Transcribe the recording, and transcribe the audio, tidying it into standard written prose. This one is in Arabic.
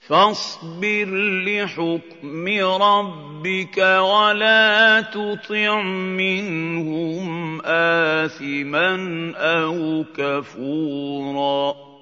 فاصبر لحكم ربك ولا تطع منهم آثما أو كفورا